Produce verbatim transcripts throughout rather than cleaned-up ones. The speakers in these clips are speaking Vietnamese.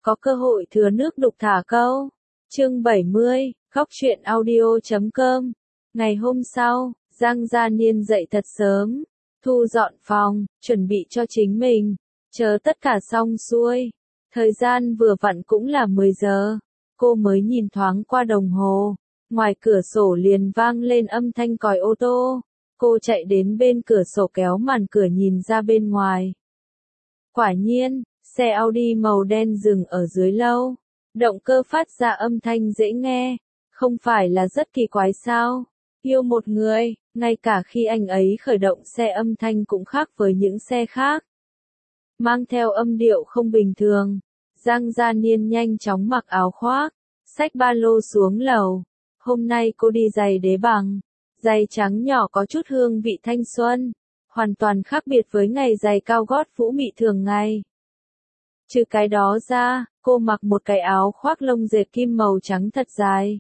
có cơ hội thừa nước đục thả câu. Chương bảy mươi, khóc chuyện audio chấm com. Ngày hôm sau, Giang Gia Niên dậy thật sớm, thu dọn phòng, chuẩn bị cho chính mình, chờ tất cả xong xuôi. Thời gian vừa vặn cũng là mười giờ, cô mới nhìn thoáng qua đồng hồ, ngoài cửa sổ liền vang lên âm thanh còi ô tô. Cô chạy đến bên cửa sổ kéo màn cửa nhìn ra bên ngoài. Quả nhiên, xe Audi màu đen dừng ở dưới lâu. Động cơ phát ra âm thanh dễ nghe, không phải là rất kỳ quái sao? Yêu một người, ngay cả khi anh ấy khởi động xe âm thanh cũng khác với những xe khác. Mang theo âm điệu không bình thường, Giang Gia Niên nhanh chóng mặc áo khoác, xách ba lô xuống lầu. Hôm nay cô đi giày đế bằng, giày trắng nhỏ có chút hương vị thanh xuân, hoàn toàn khác biệt với ngày giày cao gót vũ mị thường ngày. Trừ cái đó ra, cô mặc một cái áo khoác lông dệt kim màu trắng thật dài.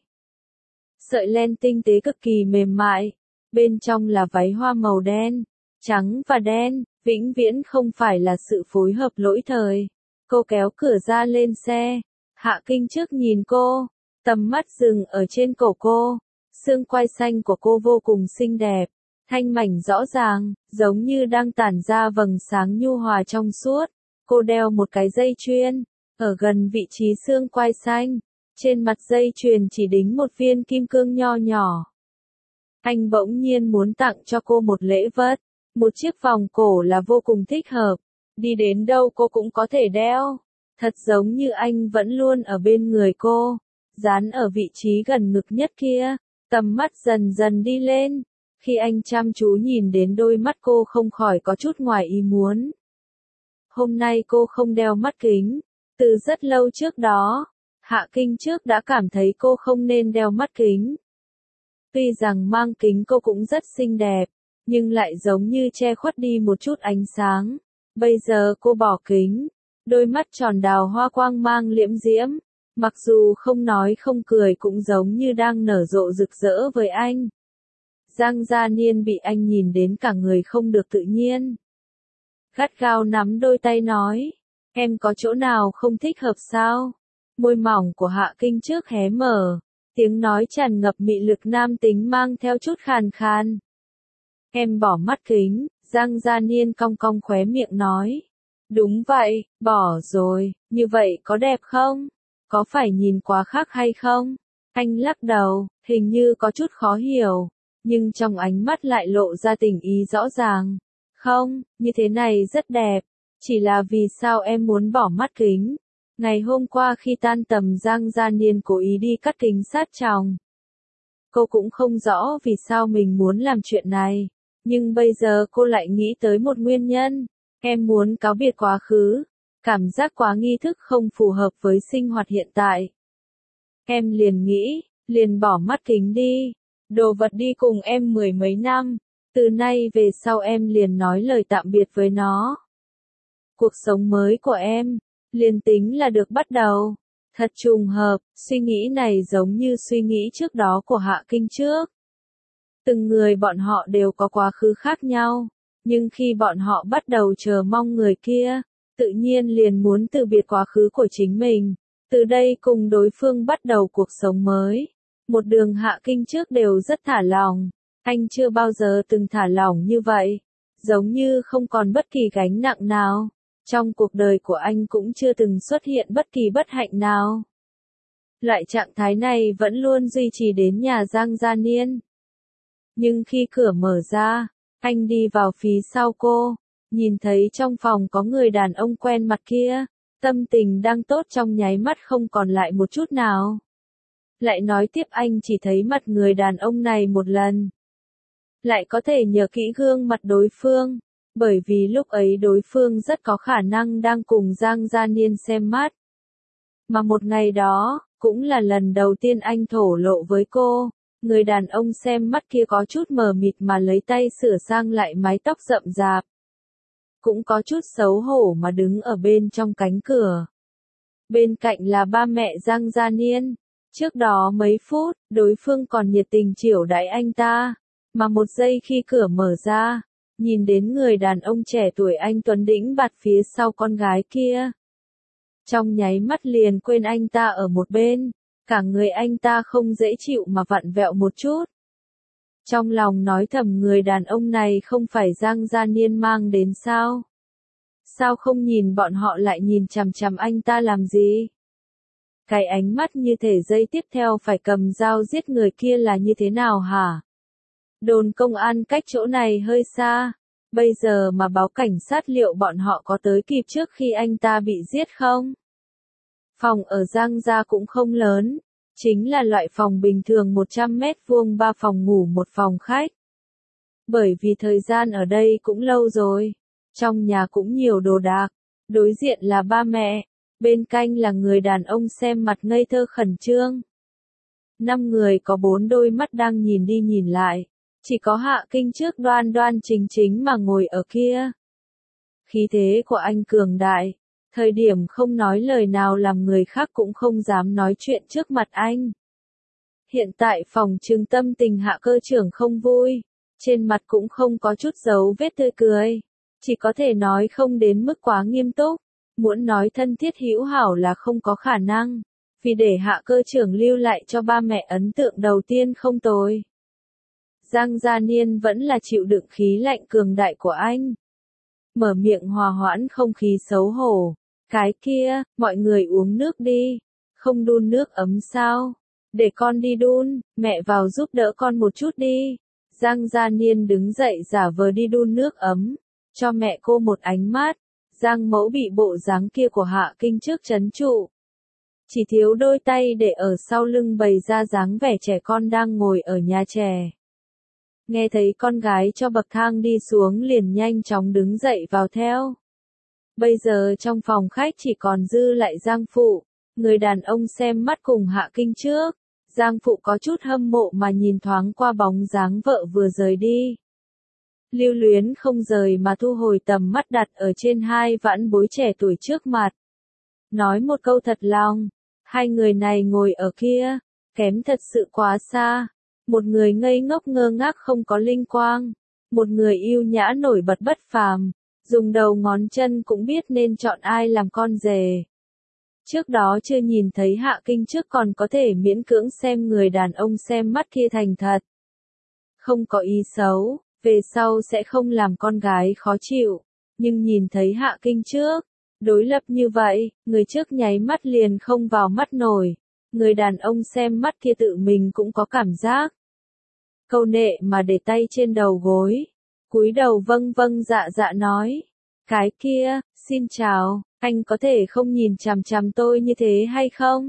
Sợi len tinh tế cực kỳ mềm mại, bên trong là váy hoa màu đen, trắng và đen, vĩnh viễn không phải là sự phối hợp lỗi thời. Cô kéo cửa ra lên xe, Hạ Kinh trước nhìn cô, tầm mắt dừng ở trên cổ cô, xương quai xanh của cô vô cùng xinh đẹp, thanh mảnh rõ ràng, giống như đang tản ra vầng sáng nhu hòa trong suốt. Cô đeo một cái dây chuyền, ở gần vị trí xương quai xanh, trên mặt dây chuyền chỉ đính một viên kim cương nho nhỏ. Anh bỗng nhiên muốn tặng cho cô một lễ vật, một chiếc vòng cổ là vô cùng thích hợp, đi đến đâu cô cũng có thể đeo, thật giống như anh vẫn luôn ở bên người cô, dán ở vị trí gần ngực nhất kia. Tầm mắt dần dần đi lên, khi anh chăm chú nhìn đến đôi mắt cô không khỏi có chút ngoài ý muốn. Hôm nay cô không đeo mắt kính, từ rất lâu trước đó, Hạ Kinh trước đã cảm thấy cô không nên đeo mắt kính. Tuy rằng mang kính cô cũng rất xinh đẹp, nhưng lại giống như che khuất đi một chút ánh sáng. Bây giờ cô bỏ kính, đôi mắt tròn đào hoa quang mang liễm diễm, mặc dù không nói không cười cũng giống như đang nở rộ rực rỡ với anh. Giang Gia Niên bị anh nhìn đến cả người không được tự nhiên. Gắt gao nắm đôi tay nói, em có chỗ nào không thích hợp sao? Môi mỏng của Hạ Kinh trước hé mở, tiếng nói tràn ngập mị lực nam tính mang theo chút khàn khàn. Em bỏ mắt kính, Giang Gia Niên cong cong khóe miệng nói. Đúng vậy, bỏ rồi, như vậy có đẹp không? Có phải nhìn quá khác hay không? Anh lắc đầu, hình như có chút khó hiểu, nhưng trong ánh mắt lại lộ ra tình ý rõ ràng. Không, như thế này rất đẹp, chỉ là vì sao em muốn bỏ mắt kính? Ngày hôm qua khi tan tầm Giang Gia Niên cố ý đi cắt kính sát tròng. Cô cũng không rõ vì sao mình muốn làm chuyện này, nhưng bây giờ cô lại nghĩ tới một nguyên nhân. Em muốn cáo biệt quá khứ, cảm giác quá nghi thức không phù hợp với sinh hoạt hiện tại. Em liền nghĩ, liền bỏ mắt kính đi, đồ vật đi cùng em mười mấy năm, từ nay về sau em liền nói lời tạm biệt với nó. Cuộc sống mới của em, liền tính là được bắt đầu. Thật trùng hợp, suy nghĩ này giống như suy nghĩ trước đó của Hạ Kinh trước. Từng người bọn họ đều có quá khứ khác nhau, nhưng khi bọn họ bắt đầu chờ mong người kia, tự nhiên liền muốn từ biệt quá khứ của chính mình, từ đây cùng đối phương bắt đầu cuộc sống mới. Một đường Hạ Kinh trước đều rất thả lỏng, anh chưa bao giờ từng thả lỏng như vậy, giống như không còn bất kỳ gánh nặng nào. Trong cuộc đời của anh cũng chưa từng xuất hiện bất kỳ bất hạnh nào. Loại trạng thái này vẫn luôn duy trì đến nhà Giang Gia Niên. Nhưng khi cửa mở ra, anh đi vào phía sau cô, nhìn thấy trong phòng có người đàn ông quen mặt kia, tâm tình đang tốt trong nháy mắt không còn lại một chút nào. Lại nói tiếp anh chỉ thấy mặt người đàn ông này một lần. Lại có thể nhớ kỹ gương mặt đối phương, bởi vì lúc ấy đối phương rất có khả năng đang cùng Giang Gia Niên xem mắt. Mà một ngày đó, cũng là lần đầu tiên anh thổ lộ với cô, người đàn ông xem mắt kia có chút mờ mịt mà lấy tay sửa sang lại mái tóc rậm rạp. Cũng có chút xấu hổ mà đứng ở bên trong cánh cửa. Bên cạnh là ba mẹ Giang Gia Niên. Trước đó mấy phút, đối phương còn nhiệt tình chiểu đãi anh ta, mà một giây khi cửa mở ra, nhìn đến người đàn ông trẻ tuổi anh tuấn đĩnh bạt phía sau con gái kia. trong nháy mắt liền quên anh ta ở một bên, cả người anh ta không dễ chịu mà vặn vẹo một chút. Trong lòng nói thầm người đàn ông này không phải Giang Gia Niên mang đến sao? Sao không nhìn bọn họ lại nhìn chằm chằm anh ta làm gì? Cái ánh mắt như thể giây tiếp theo phải cầm dao giết người kia là như thế nào hả? Đồn công an cách chỗ này hơi xa, bây giờ mà báo cảnh sát liệu bọn họ có tới kịp trước khi anh ta bị giết không? Phòng ở Giang Gia cũng không lớn, chính là loại phòng bình thường một trăm mét vuông ba phòng ngủ một phòng khách. Bởi vì thời gian ở đây cũng lâu rồi, trong nhà cũng nhiều đồ đạc, đối diện là ba mẹ, bên cạnh là người đàn ông xem mặt ngây thơ khẩn trương. Năm người có bốn đôi mắt đang nhìn đi nhìn lại, chỉ có Hạ Kinh trước đoan đoan chính chính mà ngồi ở kia. Khí thế của anh cường đại, thời điểm không nói lời nào làm người khác cũng không dám nói chuyện trước mặt anh. Hiện tại phòng trừng tâm tình Hạ cơ trưởng không vui, trên mặt cũng không có chút dấu vết tươi cười, chỉ có thể nói không đến mức quá nghiêm túc, muốn nói thân thiết hữu hảo là không có khả năng, vì để Hạ cơ trưởng lưu lại cho ba mẹ ấn tượng đầu tiên không tồi. Giang Gia Niên vẫn là chịu đựng khí lạnh cường đại của anh. Mở miệng hòa hoãn không khí xấu hổ. Cái kia, mọi người uống nước đi. Không đun nước ấm sao? Để con đi đun, mẹ vào giúp đỡ con một chút đi. Giang Gia Niên đứng dậy giả vờ đi đun nước ấm. Cho mẹ cô một ánh mắt. Giang mẫu bị bộ dáng kia của Hạ Kinh trước trấn trụ. Chỉ thiếu đôi tay để ở sau lưng bày ra dáng vẻ trẻ con đang ngồi ở nhà trẻ. Nghe thấy con gái cho bậc thang đi xuống liền nhanh chóng đứng dậy vào theo. Bây giờ trong phòng khách chỉ còn dư lại Giang Phụ, người đàn ông xem mắt cùng Hạ Kinh trước. Giang Phụ có chút hâm mộ mà nhìn thoáng qua bóng dáng vợ vừa rời đi. Lưu luyến không rời mà thu hồi tầm mắt đặt ở trên hai vãn bối trẻ tuổi trước mặt. Nói một câu thật lòng, hai người này ngồi ở kia, kém thật sự quá xa. Một người ngây ngốc ngơ ngác không có linh quang, một người yêu nhã nổi bật bất phàm, dùng đầu ngón chân cũng biết nên chọn ai làm con rể. Trước đó chưa nhìn thấy Hạ Kinh trước còn có thể miễn cưỡng xem người đàn ông xem mắt kia thành thật. Không có ý xấu, về sau sẽ không làm con gái khó chịu, nhưng nhìn thấy Hạ Kinh trước, đối lập như vậy, người trước nháy mắt liền không vào mắt nổi. Người đàn ông xem mắt kia tự mình cũng có cảm giác. Câu nệ mà để tay trên đầu gối. Cúi đầu vâng vâng dạ dạ nói. Cái kia, xin chào, anh có thể không nhìn chằm chằm tôi như thế hay không?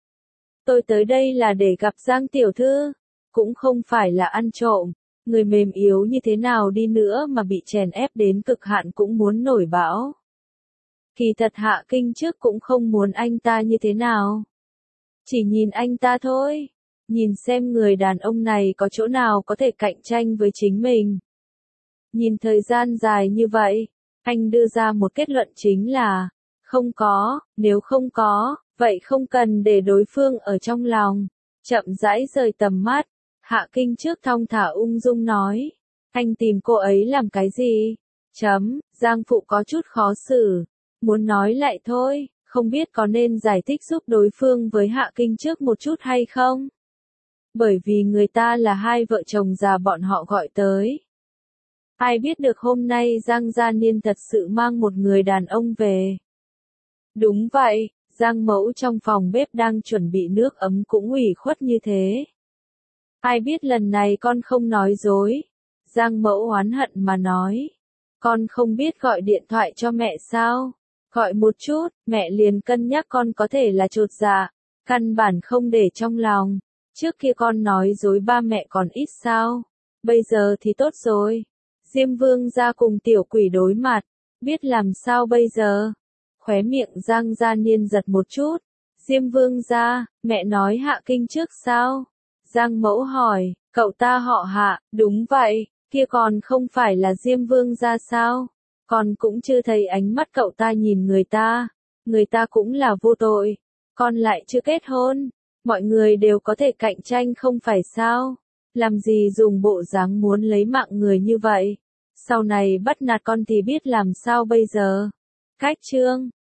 Tôi tới đây là để gặp Giang tiểu thư. Cũng không phải là ăn trộm. Người mềm yếu như thế nào đi nữa mà bị chèn ép đến cực hạn cũng muốn nổi bão. Kỳ thật Hạ Kinh trước cũng không muốn anh ta như thế nào. Chỉ nhìn anh ta thôi, nhìn xem người đàn ông này có chỗ nào có thể cạnh tranh với chính mình. Nhìn thời gian dài như vậy, anh đưa ra một kết luận chính là, không có, nếu không có, vậy không cần để đối phương ở trong lòng. Chậm rãi rời tầm mắt, Hạ Kinh trước thong thả ung dung nói, anh tìm cô ấy làm cái gì? Chấm, Giang Phụ có chút khó xử, muốn nói lại thôi. Không biết có nên giải thích giúp đối phương với Hạ Kinh trước một chút hay không? Bởi vì người ta là hai vợ chồng già bọn họ gọi tới. Ai biết được hôm nay Giang Gia Niên thật sự mang một người đàn ông về. Đúng vậy, Giang Mẫu trong phòng bếp đang chuẩn bị nước ấm cũng ủy khuất như thế. Ai biết lần này con không nói dối. Giang Mẫu oán hận mà nói. Con không biết gọi điện thoại cho mẹ sao? Gọi một chút, mẹ liền cân nhắc con có thể là chột dạ, căn bản không để trong lòng. Trước kia con nói dối ba mẹ còn ít sao, bây giờ thì tốt rồi. Diêm Vương gia cùng tiểu quỷ đối mặt, biết làm sao bây giờ? Khóe miệng Giang Gia Niên giật một chút. Diêm Vương gia, mẹ nói Hạ Kinh trước sao? Giang Mẫu hỏi, cậu ta họ Hạ, đúng vậy, kia còn không phải là Diêm Vương gia sao? Con cũng chưa thấy ánh mắt cậu ta nhìn người ta, người ta cũng là vô tội, con lại chưa kết hôn, mọi người đều có thể cạnh tranh không phải sao, làm gì dùng bộ dáng muốn lấy mạng người như vậy, sau này bắt nạt con thì biết làm sao bây giờ. Cách chương